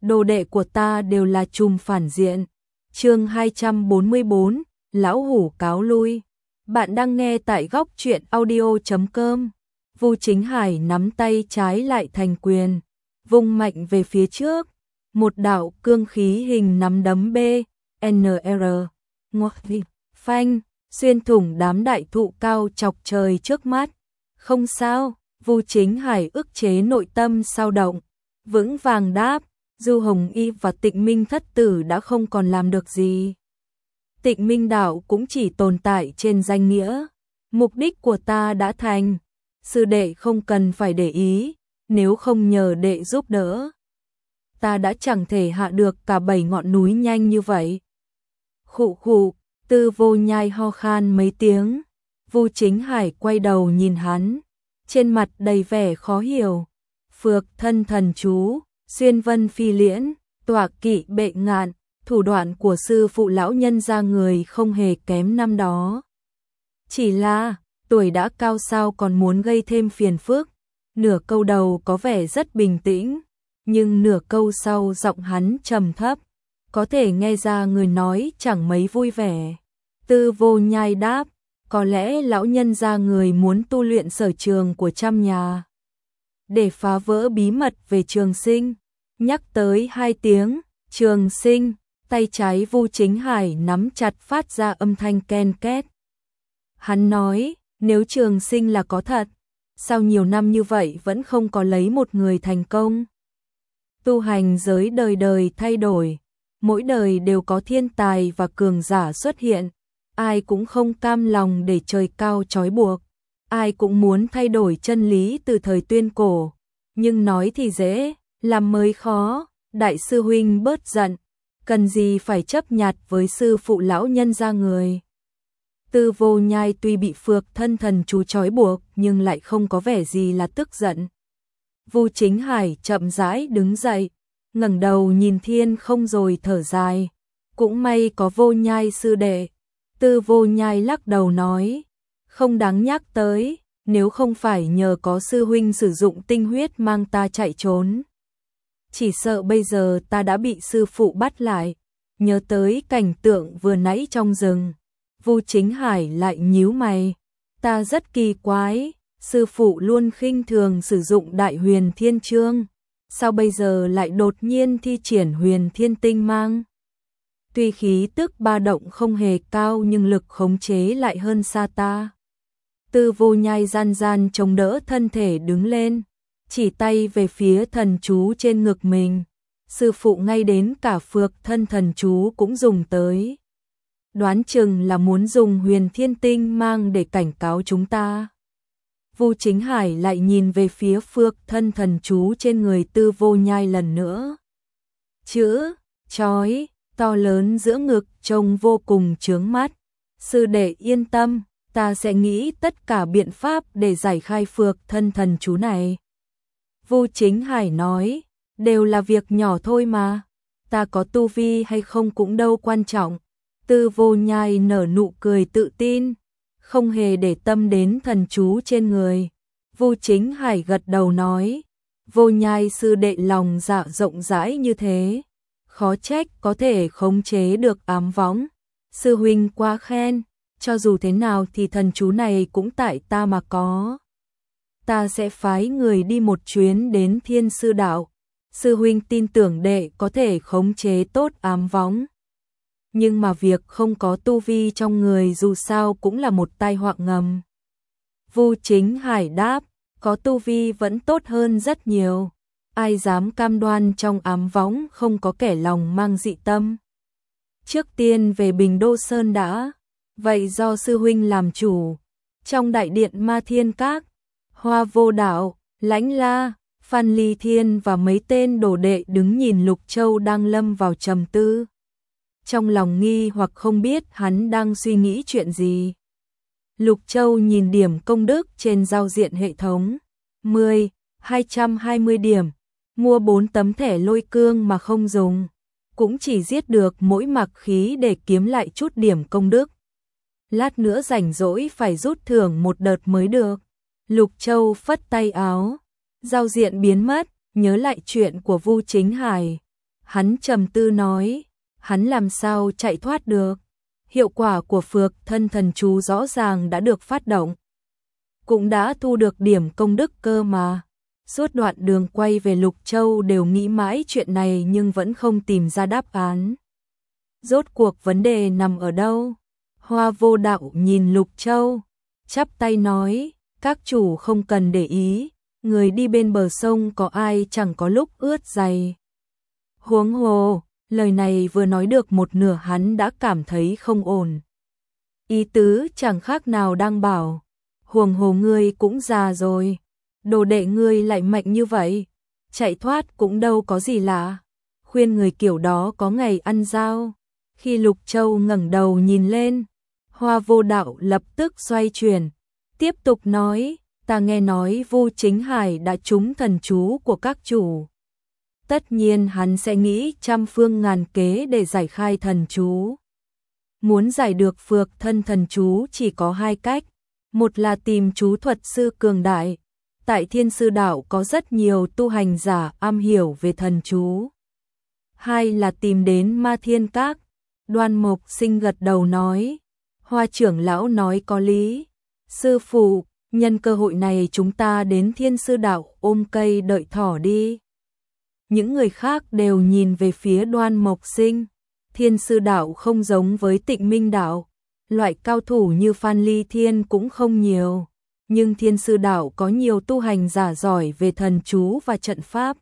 đồ đệ của ta đều là trùm phản diện. Chương 244, Lão Hủ cáo lui. Bạn đang nghe tại góc truyện audio.com. Vu Chính Hải nắm tay trái lại thành quyền, vung mạnh về phía trước, một đạo cương khí hình nắm đấm BNR ngoắc phanh xuyên thủng đám đại thụ cao chọc trời trước mắt. Không sao, Vu Chính Hải ức chế nội tâm sao động, vững vàng đáp, Du Hồng Y và Tịnh Minh thất tử đã không còn làm được gì. Tịnh Minh đạo cũng chỉ tồn tại trên danh nghĩa, mục đích của ta đã thành, sư đệ không cần phải để ý, nếu không nhờ đệ giúp đỡ, ta đã chẳng thể hạ được cả 7 ngọn núi nhanh như vậy. Khụ khụ, Tư Vô Nhai ho khan mấy tiếng, Vu Chính Hải quay đầu nhìn hắn, trên mặt đầy vẻ khó hiểu. Phược thân thần chú, xuyên vân phi liễn, tọa kỵ bệ ngạn, thủ đoạn của sư phụ lão nhân gia người không hề kém năm đó. Chỉ là, tuổi đã cao sao còn muốn gây thêm phiền phức. Nửa câu đầu có vẻ rất bình tĩnh, nhưng nửa câu sau giọng hắn trầm thấp, có thể nghe ra người nói chẳng mấy vui vẻ. Tư Vô Nhai đáp, có lẽ lão nhân gia người muốn tu luyện sở trường của trăm nhà, để phá vỡ bí mật về Trường Sinh. Nhắc tới 2 tiếng, Trường Sinh, tay trái Vu Chính Hải nắm chặt phát ra âm thanh ken két. Hắn nói, nếu Trường Sinh là có thật, sao nhiều năm như vậy vẫn không có lấy một người thành công? Tu hành giới đời đời thay đổi, mỗi đời đều có thiên tài và cường giả xuất hiện, ai cũng không cam lòng để trời cao trói buộc, ai cũng muốn thay đổi chân lý từ thời tuyên cổ, nhưng nói thì dễ, làm mới khó. Đại sư huynh bớt giận, cần gì phải chấp nhặt với sư phụ lão nhân gia người. Tư Vô Nhai tuy bị phược thân thần chú trói buộc nhưng lại không có vẻ gì là tức giận. Vu Chính Hải chậm rãi đứng dậy, ngẩng đầu nhìn thiên không rồi thở dài, cũng may có Vô Nhai sư đệ. Tư Vô Nhai lắc đầu nói, không đáng nhắc tới, nếu không phải nhờ có sư huynh sử dụng tinh huyết mang ta chạy trốn, chỉ sợ bây giờ ta đã bị sư phụ bắt lại. Nhớ tới cảnh tượng vừa nãy trong rừng, Vu Chính Hải lại nhíu mày, ta rất kỳ quái, sư phụ luôn khinh thường sử dụng Đại Huyền Thiên Chương, sao bây giờ lại đột nhiên thi triển Huyền Thiên Tinh Mang? Tuy khí tức ba động không hề cao nhưng lực khống chế lại hơn xa ta. Tư Vô Nhai gian gian chống đỡ thân thể đứng lên, chỉ tay về phía thần chú trên ngực mình. Sư phụ ngay đến cả phược thân thần chú cũng dùng tới. Đoán chừng là muốn dùng Huyền Thiên Tinh Mang để cảnh cáo chúng ta. Vu Chính Hải lại nhìn về phía phược thân thần chú trên người Tư Vô Nhai lần nữa. Chữ chói to lớn giữa ngực trông vô cùng chướng mắt. Sư đệ yên tâm, ta sẽ nghĩ tất cả biện pháp để giải khai phược thân thần chú này. Vu Chính Hải nói, đều là việc nhỏ thôi mà, ta có tu vi hay không cũng đâu quan trọng. Tư Vô Nhai nở nụ cười tự tin, không hề để tâm đến thần chú trên người. Vu Chính Hải gật đầu nói, Vô Nhai sư đệ lòng dạ rộng rãi như thế, khó trách có thể khống chế được ám võng. Sư huynh quá khen, cho dù thế nào thì thần chú này cũng tại ta mà có. Ta sẽ phái người đi một chuyến đến Thiên Sư Đạo. Sư huynh tin tưởng đệ có thể khống chế tốt ám võng. Nhưng mà việc không có tu vi trong người dù sao cũng là một tai họa ngầm. Vu Chính Hải đáp, có tu vi vẫn tốt hơn rất nhiều. Ai dám cam đoan trong ám võng không có kẻ lòng mang dị tâm. Trước tiên về Bình Đô Sơn đã, vậy do sư huynh làm chủ. Trong đại điện Ma Thiên Các, Hoa Vô Đạo, Lãnh La, Phan Ly Thiên và mấy tên đồ đệ đứng nhìn Lục Châu đang lâm vào trầm tư. Trong lòng nghi hoặc không biết hắn đang suy nghĩ chuyện gì. Lục Châu nhìn điểm công đức trên giao diện hệ thống. 10, 220 điểm. Mua 4 tấm thẻ lôi cương mà không dùng. Cũng chỉ giết được mỗi mặc khí để kiếm lại chút điểm công đức. Lát nữa rảnh rỗi phải rút thưởng một đợt mới được. Lục Châu phất tay áo. Giao diện biến mất, nhớ lại chuyện của Vu Chính Hải. Hắn trầm tư nói, hắn làm sao chạy thoát được? Hiệu quả của phược thân thần chú rõ ràng đã được phát động. Cũng đã thu được điểm công đức cơ mà. Suốt đoạn đường quay về Lục Châu đều nghĩ mãi chuyện này nhưng vẫn không tìm ra đáp án. Rốt cuộc vấn đề nằm ở đâu? Hoa Vô Đạo nhìn Lục Châu, chắp tay nói, các chủ không cần để ý, người đi bên bờ sông có ai chẳng có lúc ướt giày. Huống hồ, lời này vừa nói được một nửa hắn đã cảm thấy không ổn. Ý tứ chẳng khác nào đang bảo, huống hồ ngươi cũng già rồi, đồ đệ ngươi lại mạnh như vậy, chạy thoát cũng đâu có gì lạ, khuyên người kiểu đó có ngày ăn dao. Khi Lục Châu ngẩng đầu nhìn lên, Hoa Vô Đạo lập tức xoay chuyển, tiếp tục nói, ta nghe nói Vu Chính Hải đã trúng thần chú của các chủ. Tất nhiên hắn sẽ nghĩ trăm phương ngàn kế để giải khai thần chú. Muốn giải được phược thân thần chú chỉ có hai cách, một là tìm chú thuật sư cường đại. Tại Thiên Sư Đạo có rất nhiều tu hành giả am hiểu về thần chú. Hai là tìm đến Ma Thiên Các. Đoan Mộc Sinh gật đầu nói, Hoa trưởng lão nói có lý. Sư phụ, nhân cơ hội này chúng ta đến Thiên Sư Đạo ôm cây đợi thỏ đi. Những người khác đều nhìn về phía Đoan Mộc Sinh. Thiên Sư Đạo không giống với Tịnh Minh Đạo, loại cao thủ như Phan Ly Thiên cũng không nhiều, nhưng Thiên Sư Đạo có nhiều tu hành giả giỏi về thần chú và trận pháp.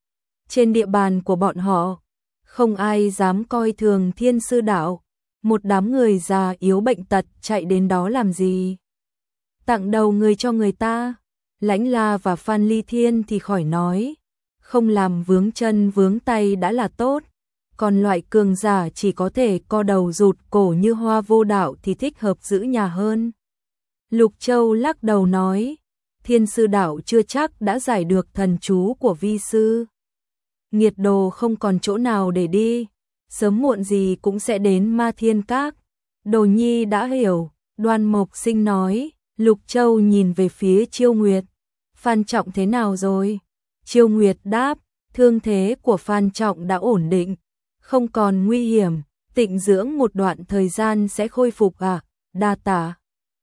Trên địa bàn của bọn họ, không ai dám coi thường Thiên Sư Đạo, một đám người già yếu bệnh tật chạy đến đó làm gì? Tặng đầu người cho người ta. Lãnh La và Phan Ly Thiên thì khỏi nói, không làm vướng chân vướng tay đã là tốt, còn loại cường giả chỉ có thể co đầu rụt cổ như Hoa Vô Đạo thì thích hợp giữ nhà hơn. Lục Châu lắc đầu nói, Thiên Sư Đạo chưa chắc đã giải được thần chú của vi sư. Nghiệt đồ không còn chỗ nào để đi, sớm muộn gì cũng sẽ đến Ma Thiên Các. Đồ nhi đã hiểu, Đoan Mộc Sinh nói. Lục Châu nhìn về phía Chiêu Nguyệt, Phan Trọng thế nào rồi? Chiêu Nguyệt đáp, thương thế của Phan Trọng đã ổn định, không còn nguy hiểm, tịnh dưỡng một đoạn thời gian sẽ khôi phục à, đa tạ.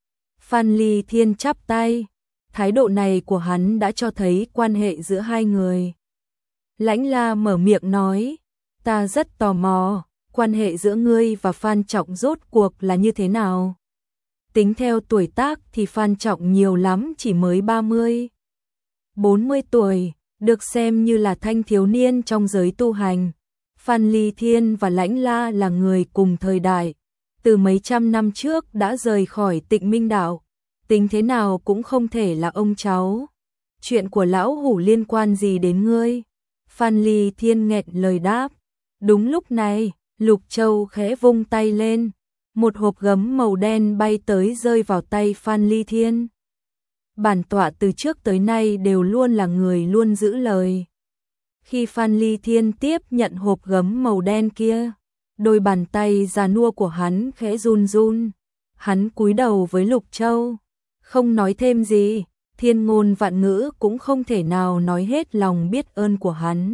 Phan Ly Thiên chắp tay, thái độ này của hắn đã cho thấy quan hệ giữa hai người. Lãnh La mở miệng nói, ta rất tò mò, quan hệ giữa ngươi và Phan Trọng rốt cuộc là như thế nào? Tính theo tuổi tác thì Phan Trọng nhiều lắm chỉ mới 30-40 tuổi, được xem như là thanh thiếu niên trong giới tu hành. Phan Ly Thiên và Lãnh La là người cùng thời đại, từ mấy trăm năm trước đã rời khỏi Tịnh Minh Đạo, tính thế nào cũng không thể là ông cháu. Chuyện của lão hủ liên quan gì đến ngươi? Phan Ly Thiên nghẹn lời đáp. Đúng lúc này, Lục Châu khẽ vung tay lên, một hộp gấm màu đen bay tới rơi vào tay Phan Ly Thiên. Bản tọa từ trước tới nay đều luôn là người luôn giữ lời. Khi Phan Ly Thiên tiếp nhận hộp gấm màu đen kia, đôi bàn tay già nua của hắn khẽ run run. Hắn cúi đầu với Lục Châu, không nói thêm gì, thiên ngôn vạn ngữ cũng không thể nào nói hết lòng biết ơn của hắn.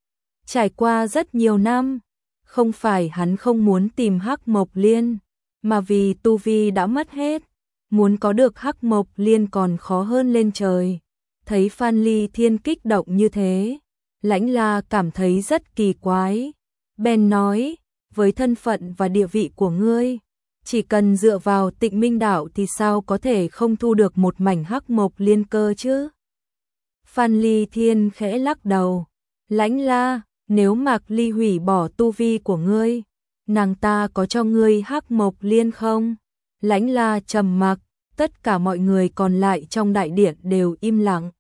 Trải qua rất nhiều năm, không phải hắn không muốn tìm Hắc Mộc Liên, mà vì tu vi đã mất hết, muốn có được Hắc Mộc Liên còn khó hơn lên trời. Thấy Phan Ly Thiên kích động như thế, Lãnh La cảm thấy rất kỳ quái. Bèn nói, với thân phận và địa vị của ngươi, chỉ cần dựa vào Tịnh Minh Đạo thì sao có thể không thu được một mảnh Hắc Mộc Liên cơ chứ? Phan Ly Thiên khẽ lắc đầu. Lãnh La, nếu Mạc Ly hủy bỏ tu vi của ngươi, nàng ta có cho ngươi Hắc Mộc Liên không? Lãnh La trầm mặc, tất cả mọi người còn lại trong đại điện đều im lặng.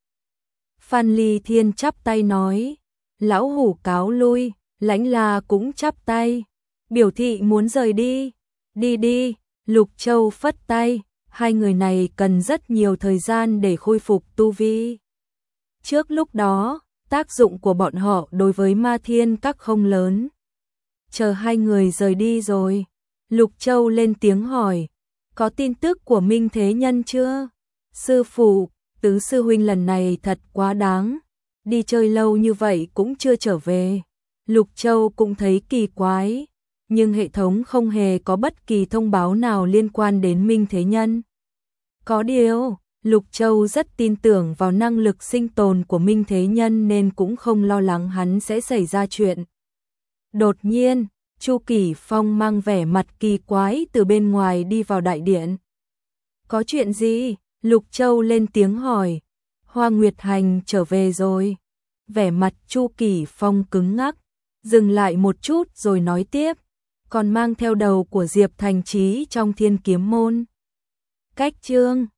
Phan Ly Thiên chắp tay nói, lão hủ cáo lui. Lãnh La cũng chắp tay, biểu thị muốn rời đi. Đi đi. Lục Châu phất tay, hai người này cần rất nhiều thời gian để khôi phục tu vi. Trước lúc đó, tác dụng của bọn họ đối với Ma Thiên Các không lớn. Chờ hai người rời đi rồi, Lục Châu lên tiếng hỏi, có tin tức của Minh Thế Nhân chưa? Sư phụ, Tứ sư huynh lần này thật quá đáng, đi chơi lâu như vậy cũng chưa trở về. Lục Châu cũng thấy kỳ quái, nhưng hệ thống không hề có bất kỳ thông báo nào liên quan đến Minh Thế Nhân. Có điều, Lục Châu rất tin tưởng vào năng lực sinh tồn của Minh Thế Nhân nên cũng không lo lắng hắn sẽ xảy ra chuyện. Đột nhiên, Chu Kỷ Phong mang vẻ mặt kỳ quái từ bên ngoài đi vào đại điện. Có chuyện gì? Lục Châu lên tiếng hỏi. Hoa Nguyệt Hành trở về rồi. Vẻ mặt Chu Kỷ Phong cứng ngắc, dừng lại một chút rồi nói tiếp, còn mang theo đầu của Diệp Thành Chí trong Thiên Kiếm Môn. Cách chương